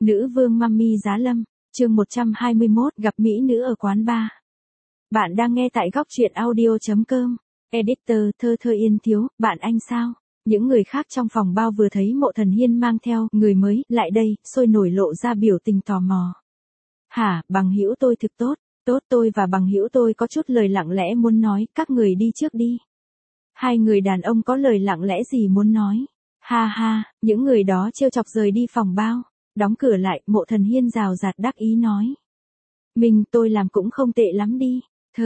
Nữ vương Mummy Giá Lâm, chương 121 gặp mỹ nữ ở quán bar. Bạn đang nghe tại góc truyện audio.com. Editor Thơ Thơ Yên Thiếu, bạn anh sao? Những người khác trong phòng bao vừa thấy Mộ Thần Hiên mang theo người mới lại đây, sôi nổi lộ ra biểu tình tò mò. Hả, bằng hữu tôi thực tốt, tôi và bằng hữu tôi có chút lời lặng lẽ muốn nói, các người đi trước đi. Hai người đàn ông có lời lặng lẽ gì muốn nói? Ha ha, những người đó trêu chọc rời đi phòng bao. Đóng cửa lại, Mộ Thần Hiên rào rạt đắc ý nói. Tôi làm cũng không tệ lắm đi.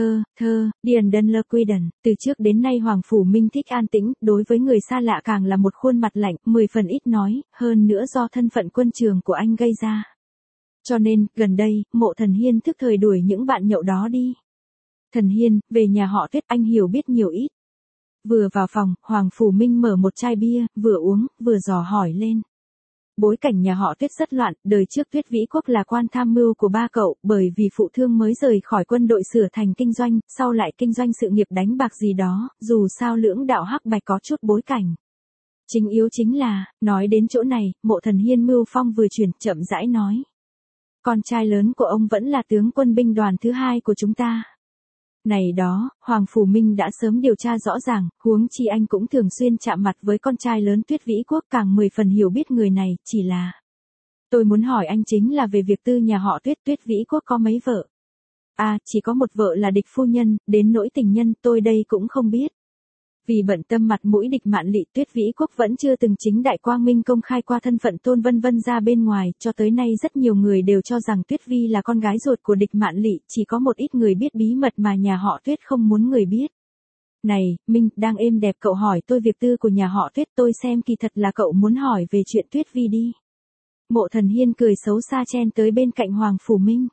Điền Đân Lơ Quy Đần, từ trước đến nay Hoàng Phủ Minh thích an tĩnh, đối với người xa lạ càng là một khuôn mặt lạnh, 10 phần ít nói, hơn nữa do thân phận quân trường của anh gây ra. Cho nên, gần đây, Mộ Thần Hiên thức thời đuổi những bạn nhậu đó đi. Thần Hiên, về nhà họ Tuyết anh hiểu biết nhiều ít. Vừa vào phòng, Hoàng Phủ Minh mở một chai bia, vừa uống, vừa dò hỏi lên. Bối cảnh nhà họ Tuyết rất loạn, đời trước Tuyết Vĩ Quốc là quan tham mưu của ba cậu, bởi vì phụ thương mới rời khỏi quân đội sửa thành kinh doanh, sau lại kinh doanh sự nghiệp đánh bạc gì đó, dù sao lưỡng đạo hắc bạch có chút bối cảnh. Chính yếu chính là, nói đến chỗ này, Mộ Thần Hiên mưu phong vừa chuyển, chậm rãi nói. Con trai lớn của ông vẫn là tướng quân binh đoàn thứ 2 của chúng ta. Này đó, Hoàng Phủ Minh đã sớm điều tra rõ ràng, huống chi anh cũng thường xuyên chạm mặt với con trai lớn Tuyết Vĩ Quốc, càng 10 phần hiểu biết người này, chỉ là. Tôi muốn hỏi anh chính là về việc tư nhà họ Tuyết, Tuyết Vĩ Quốc có mấy vợ? À, chỉ có một vợ là địch phu nhân, đến nỗi tình nhân tôi đây cũng không biết. Vì bận tâm mặt mũi địch Mạn Lị, Tuyết Vĩ Quốc vẫn chưa từng chính đại quang minh công khai qua thân phận Tôn Vân Vân ra bên ngoài, cho tới nay rất nhiều người đều cho rằng Tuyết Vi là con gái ruột của địch Mạn Lị, chỉ có một ít người biết bí mật mà nhà họ Tuyết không muốn người biết. Này, Minh, đang êm đẹp cậu hỏi tôi việc tư của nhà họ Tuyết, tôi xem kỳ thật là cậu muốn hỏi về chuyện Tuyết Vi đi. Mộ Thần Hiên cười xấu xa chen tới bên cạnh Hoàng Phủ Minh.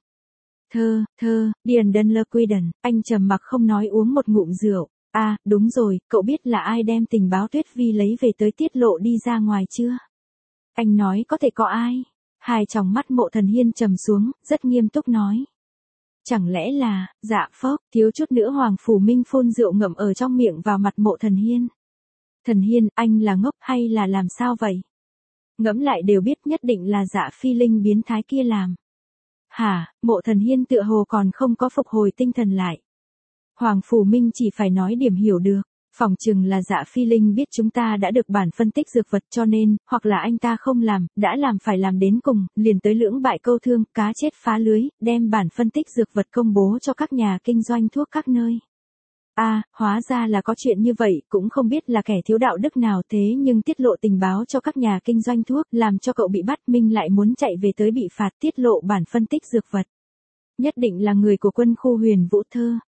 Điền Đân Lơ Quy Đần, anh trầm mặc không nói uống một ngụm rượu. À, đúng rồi, cậu biết là ai đem tình báo Tuyết Vi lấy về tới tiết lộ đi ra ngoài chưa? Anh nói có thể có ai? Hai tròng mắt Mộ Thần Hiên trầm xuống, rất nghiêm túc nói. Chẳng lẽ là, dạ phốc, thiếu chút nữa Hoàng Phủ Minh phun rượu ngậm ở trong miệng vào mặt Mộ Thần Hiên. Thần Hiên, anh là ngốc hay là làm sao vậy? Ngẫm lại đều biết nhất định là Dạ Phi Linh biến thái kia làm. Hả, Mộ Thần Hiên tựa hồ còn không có phục hồi tinh thần lại. Hoàng Phủ Minh chỉ phải nói điểm hiểu được, phỏng chừng là Dạ Phi Linh biết chúng ta đã được bản phân tích dược vật cho nên, hoặc là anh ta không làm, đã làm phải làm đến cùng, liền tới lưỡng bại câu thương, cá chết phá lưới, đem bản phân tích dược vật công bố cho các nhà kinh doanh thuốc các nơi. À, hóa ra là có chuyện như vậy, cũng không biết là kẻ thiếu đạo đức nào thế nhưng tiết lộ tình báo cho các nhà kinh doanh thuốc, làm cho cậu bị bắt, Minh lại muốn chạy về tới bị phạt tiết lộ bản phân tích dược vật. Nhất định là người của quân khu Huyền Vũ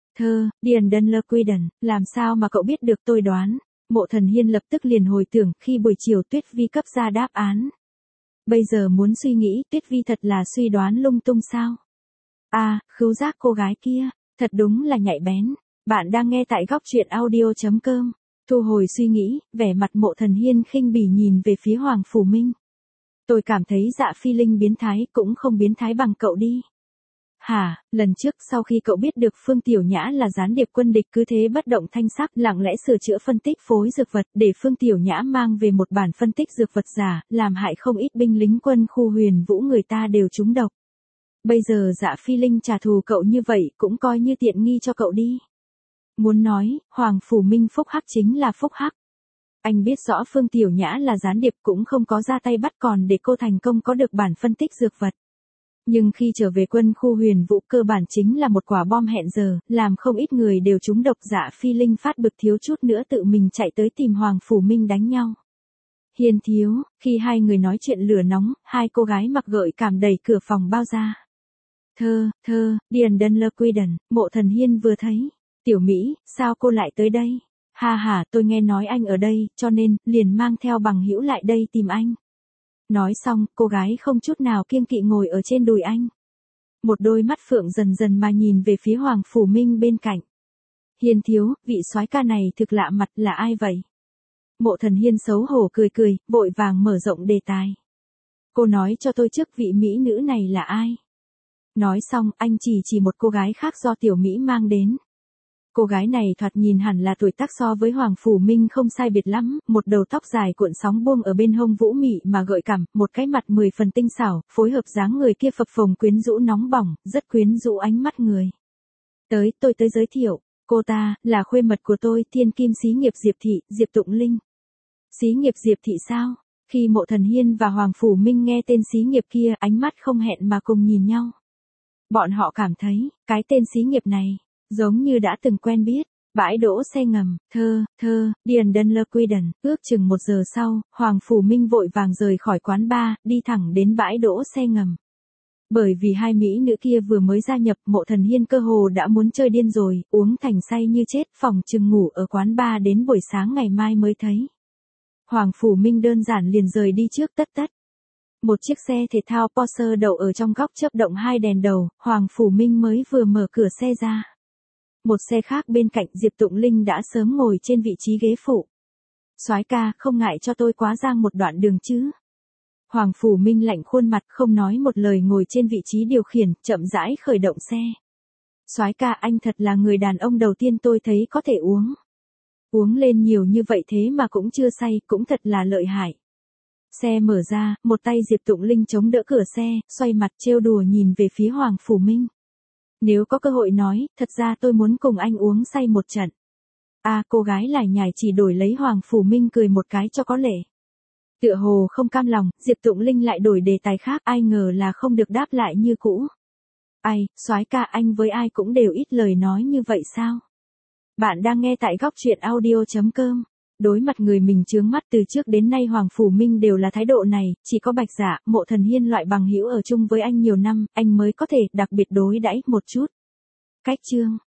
Điền Đân Lơ Quy Đần, làm sao mà cậu biết được tôi đoán. Mộ Thần Hiên lập tức liền hồi tưởng khi buổi chiều Tuyết Vi cấp ra đáp án. Bây giờ muốn suy nghĩ Tuyết Vi thật là suy đoán lung tung sao? À, khứu giác cô gái kia, thật đúng là nhạy bén. Bạn đang nghe tại góc truyện audio.com. Thu hồi suy nghĩ, vẻ mặt Mộ Thần Hiên khinh bỉ nhìn về phía Hoàng Phủ Minh. Tôi cảm thấy Dạ Phi Linh biến thái cũng không biến thái bằng cậu đi. Hả, lần trước sau khi cậu biết được Phương Tiểu Nhã là gián điệp quân địch cứ thế bất động thanh sắc lặng lẽ sửa chữa phân tích phối dược vật để Phương Tiểu Nhã mang về một bản phân tích dược vật giả, làm hại không ít binh lính quân khu Huyền Vũ người ta đều trúng độc. Bây giờ Dạ Phi Linh trả thù cậu như vậy cũng coi như tiện nghi cho cậu đi. Muốn nói, Hoàng Phủ Minh phúc hắc chính là phúc hắc. Anh biết rõ Phương Tiểu Nhã là gián điệp cũng không có ra tay bắt còn để cô thành công có được bản phân tích dược vật. Nhưng khi trở về quân khu Huyền Vũ cơ bản chính là một quả bom hẹn giờ, làm không ít người đều trúng độc. Dạ Phi Linh phát bực thiếu chút nữa tự mình chạy tới tìm Hoàng Phủ Minh đánh nhau. Hiền thiếu, khi hai người nói chuyện lửa nóng, hai cô gái mặc gợi cảm đẩy cửa phòng bao ra. Điền Đân Lơ Quy Đần, Mộ Thần Hiên vừa thấy. Tiểu Mỹ, sao cô lại tới đây? Ha, tôi nghe nói anh ở đây, cho nên, liền mang theo bằng hữu lại đây tìm anh. Nói xong, cô gái không chút nào kiêng kỵ ngồi ở trên đùi anh. Một đôi mắt phượng dần dần mà nhìn về phía Hoàng Phủ Minh bên cạnh. Hiên thiếu, vị soái ca này thực lạ mặt là ai vậy? Mộ Thần Hiên xấu hổ cười, vội vàng mở rộng đề tài. Cô nói cho tôi trước vị mỹ nữ này là ai? Nói xong, anh chỉ một cô gái khác do Tiểu Mỹ mang đến. Cô gái này thoạt nhìn hẳn là tuổi tác so với Hoàng Phủ Minh không sai biệt lắm, một đầu tóc dài cuộn sóng buông ở bên hông vũ mị mà gợi cảm, một cái mặt 10 phần tinh xảo, phối hợp dáng người kia phập phồng quyến rũ nóng bỏng, rất quyến rũ ánh mắt người. Tôi tới giới thiệu, cô ta, là khuê mật của tôi, thiên kim xí nghiệp Diệp Thị, Diệp Tụng Linh. Xí nghiệp Diệp Thị sao? Khi Mộ Thần Hiên và Hoàng Phủ Minh nghe tên xí nghiệp kia, ánh mắt không hẹn mà cùng nhìn nhau. Bọn họ cảm thấy, cái tên xí nghiệp này, giống như đã từng quen biết. Bãi đỗ xe ngầm, Điền Đân Lơ Quy Đần, ước chừng 1 giờ sau, Hoàng Phủ Minh vội vàng rời khỏi quán bar, đi thẳng đến bãi đỗ xe ngầm. Bởi vì hai mỹ nữ kia vừa mới gia nhập, Mộ Thần Hiên cơ hồ đã muốn chơi điên rồi, uống thành say như chết, phòng chừng ngủ ở quán bar đến buổi sáng ngày mai mới thấy. Hoàng Phủ Minh đơn giản liền rời đi trước tất. Một chiếc xe thể thao Porsche đậu ở trong góc chớp động 2 đèn đầu, Hoàng Phủ Minh mới vừa mở cửa xe ra. Một xe khác bên cạnh Diệp Tụng Linh đã sớm ngồi trên vị trí ghế phụ. Soái ca, không ngại cho tôi quá giang một đoạn đường chứ? Hoàng Phủ Minh lạnh khuôn mặt không nói một lời ngồi trên vị trí điều khiển, chậm rãi khởi động xe. Soái ca, anh thật là người đàn ông đầu tiên tôi thấy có thể uống. Uống lên nhiều như vậy thế mà cũng chưa say, cũng thật là lợi hại. Xe mở ra, một tay Diệp Tụng Linh chống đỡ cửa xe, xoay mặt trêu đùa nhìn về phía Hoàng Phủ Minh. Nếu có cơ hội nói, thật ra tôi muốn cùng anh uống say một trận. Cô gái lải nhải chỉ đổi lấy Hoàng Phủ Minh cười một cái cho có lệ. Tựa hồ không cam lòng, Diệp Tụng Linh lại đổi đề tài khác, ai ngờ là không được đáp lại như cũ. Soái ca, anh với ai cũng đều ít lời nói như vậy sao? Bạn đang nghe tại góc truyện audio.com. Đối mặt người mình chướng mắt từ trước đến nay Hoàng Phủ Minh đều là thái độ này, chỉ có Bạch Dạ, Mộ Thần Hiên loại bằng hữu ở chung với anh nhiều năm, anh mới có thể đặc biệt đối đãi một chút. Cách chương